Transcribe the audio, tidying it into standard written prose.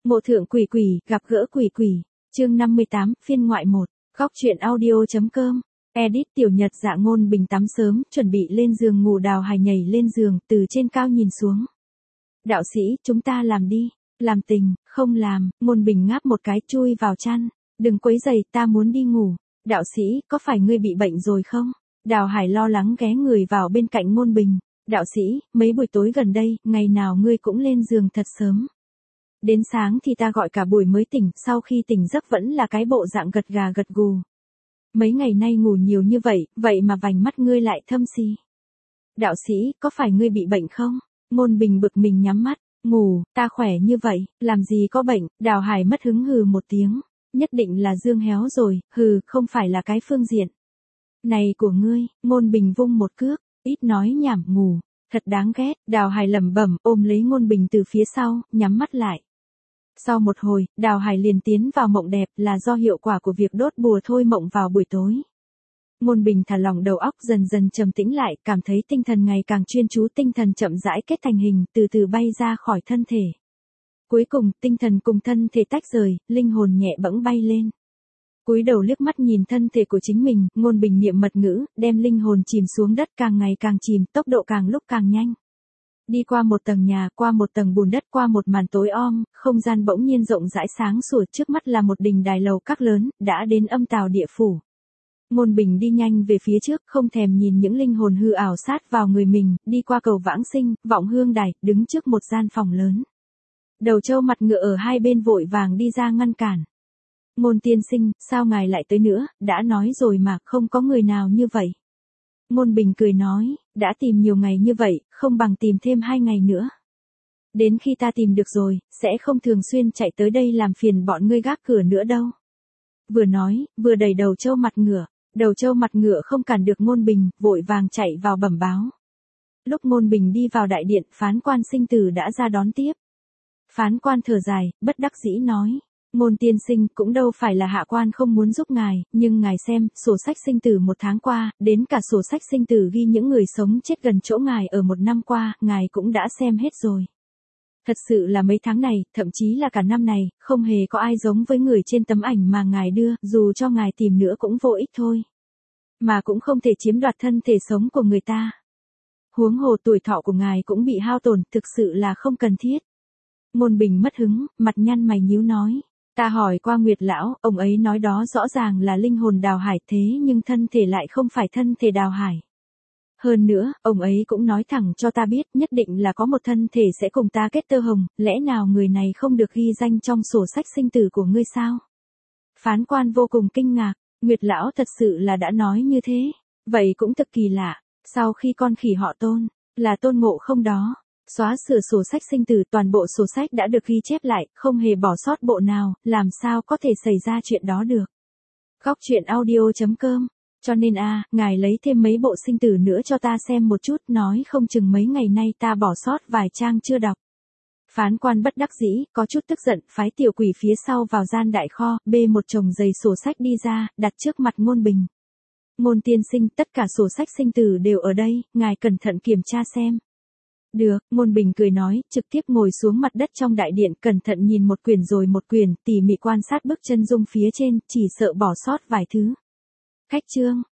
Ngộ thượng quỷ quỷ, gặp gỡ quỷ quỷ. Chương 58, phiên ngoại 1. Góc truyện audio.com. Edit Tiểu Nhật. Dạ Ngôn Bình tắm sớm, chuẩn bị lên giường ngủ. Đào Hải nhảy lên giường, từ trên cao nhìn xuống. Đạo sĩ, chúng ta làm đi. Làm tình, không làm. Ngôn Bình ngáp một cái, chui vào chăn. Đừng quấy rầy, ta muốn đi ngủ. Đạo sĩ, có phải ngươi bị bệnh rồi không? Đào Hải lo lắng ghé người vào bên cạnh Ngôn Bình. Đạo sĩ, mấy buổi tối gần đây, ngày nào ngươi cũng lên giường thật sớm. Đến sáng thì ta gọi cả buổi mới tỉnh, sau khi tỉnh giấc vẫn là cái bộ dạng gật gà gật gù. Mấy ngày nay ngủ nhiều như vậy, vậy mà vành mắt ngươi lại thâm si. Đạo sĩ, có phải ngươi bị bệnh không? Ngôn Bình bực mình nhắm mắt, ngủ, ta khỏe như vậy, làm gì có bệnh. Đào Hải mất hứng hừ một tiếng, nhất định là dương héo rồi, hừ, không phải là cái phương diện này của ngươi. Ngôn Bình vung một cước, ít nói nhảm, ngủ, thật đáng ghét. Đào Hải lẩm bẩm, ôm lấy Ngôn Bình từ phía sau, nhắm mắt lại. Sau một hồi, Đào Hải liền tiến vào mộng đẹp, là do hiệu quả của việc đốt bùa thôi mộng vào buổi tối. Ngôn Bình thả lỏng đầu óc, dần dần trầm tĩnh lại, cảm thấy tinh thần ngày càng chuyên chú, tinh thần chậm rãi kết thành hình, từ từ bay ra khỏi thân thể. Cuối cùng, tinh thần cùng thân thể tách rời, linh hồn nhẹ bẫng bay lên. Cúi đầu liếc mắt nhìn thân thể của chính mình, Ngôn Bình niệm mật ngữ, đem linh hồn chìm xuống đất, càng ngày càng chìm, tốc độ càng lúc càng nhanh. Đi qua một tầng nhà, qua một tầng bùn đất, qua một màn tối om, không gian bỗng nhiên rộng rãi sáng sủa, trước mắt là một đình đài lầu các lớn, đã đến âm tào địa phủ. Ngôn Bình đi nhanh về phía trước, không thèm nhìn những linh hồn hư ảo sát vào người mình, đi qua cầu vãng sinh, vọng hương đài, đứng trước một gian phòng lớn. Đầu trâu mặt ngựa ở hai bên vội vàng đi ra ngăn cản. Ngôn tiên sinh, sao ngài lại tới nữa, đã nói rồi mà, không có người nào như vậy. Ngôn Bình cười nói, đã tìm nhiều ngày như vậy, không bằng tìm thêm 2 ngày nữa. Đến khi ta tìm được rồi, sẽ không thường xuyên chạy tới đây làm phiền bọn ngươi gác cửa nữa đâu. Vừa nói, vừa đẩy đầu trâu mặt ngựa. Đầu trâu mặt ngựa không cản được Ngôn Bình, vội vàng chạy vào bẩm báo. Lúc Ngôn Bình đi vào đại điện, phán quan sinh tử đã ra đón tiếp. Phán quan thở dài, bất đắc dĩ nói. Ngôn tiên sinh, cũng đâu phải là hạ quan không muốn giúp ngài, nhưng ngài xem, sổ sách sinh tử 1 tháng qua, đến cả sổ sách sinh tử ghi những người sống chết gần chỗ ngài ở 1 năm qua, ngài cũng đã xem hết rồi. Thật sự là mấy tháng này, thậm chí là cả năm này, không hề có ai giống với người trên tấm ảnh mà ngài đưa, dù cho ngài tìm nữa cũng vô ích thôi. Mà cũng không thể chiếm đoạt thân thể sống của người ta. Huống hồ tuổi thọ của ngài cũng bị hao tổn, thực sự là không cần thiết. Ngôn Bình mất hứng, mặt nhăn mày nhíu nói. Ta hỏi qua Nguyệt lão, ông ấy nói đó rõ ràng là linh hồn Đào Hải, thế nhưng thân thể lại không phải thân thể Đào Hải. Hơn nữa, ông ấy cũng nói thẳng cho ta biết, nhất định là có một thân thể sẽ cùng ta kết tơ hồng, lẽ nào người này không được ghi danh trong sổ sách sinh tử của ngươi sao? Phán quan vô cùng kinh ngạc, Nguyệt lão thật sự là đã nói như thế, vậy cũng thực kỳ lạ, sau khi con khỉ họ Tôn, là Tôn Ngộ Không đó. Xóa sửa sổ sách sinh tử, toàn bộ sổ sách đã được ghi chép lại, không hề bỏ sót bộ nào, làm sao có thể xảy ra chuyện đó được. Góc truyện audio.com. Cho nên ngài lấy thêm mấy bộ sinh tử nữa cho ta xem một chút, nói không chừng mấy ngày nay ta bỏ sót vài trang chưa đọc. Phán quan bất đắc dĩ, có chút tức giận, phái tiểu quỷ phía sau vào gian đại kho, bê một chồng dày sổ sách đi ra, đặt trước mặt Ngôn Bình. Ngôn tiên sinh, tất cả sổ sách sinh tử đều ở đây, ngài cẩn thận kiểm tra xem. Được, Ngôn Bình cười nói, trực tiếp ngồi xuống mặt đất trong đại điện, cẩn thận nhìn một quyển rồi một quyển, tỉ mỉ quan sát bức chân dung phía trên, chỉ sợ bỏ sót vài thứ. Khách chương,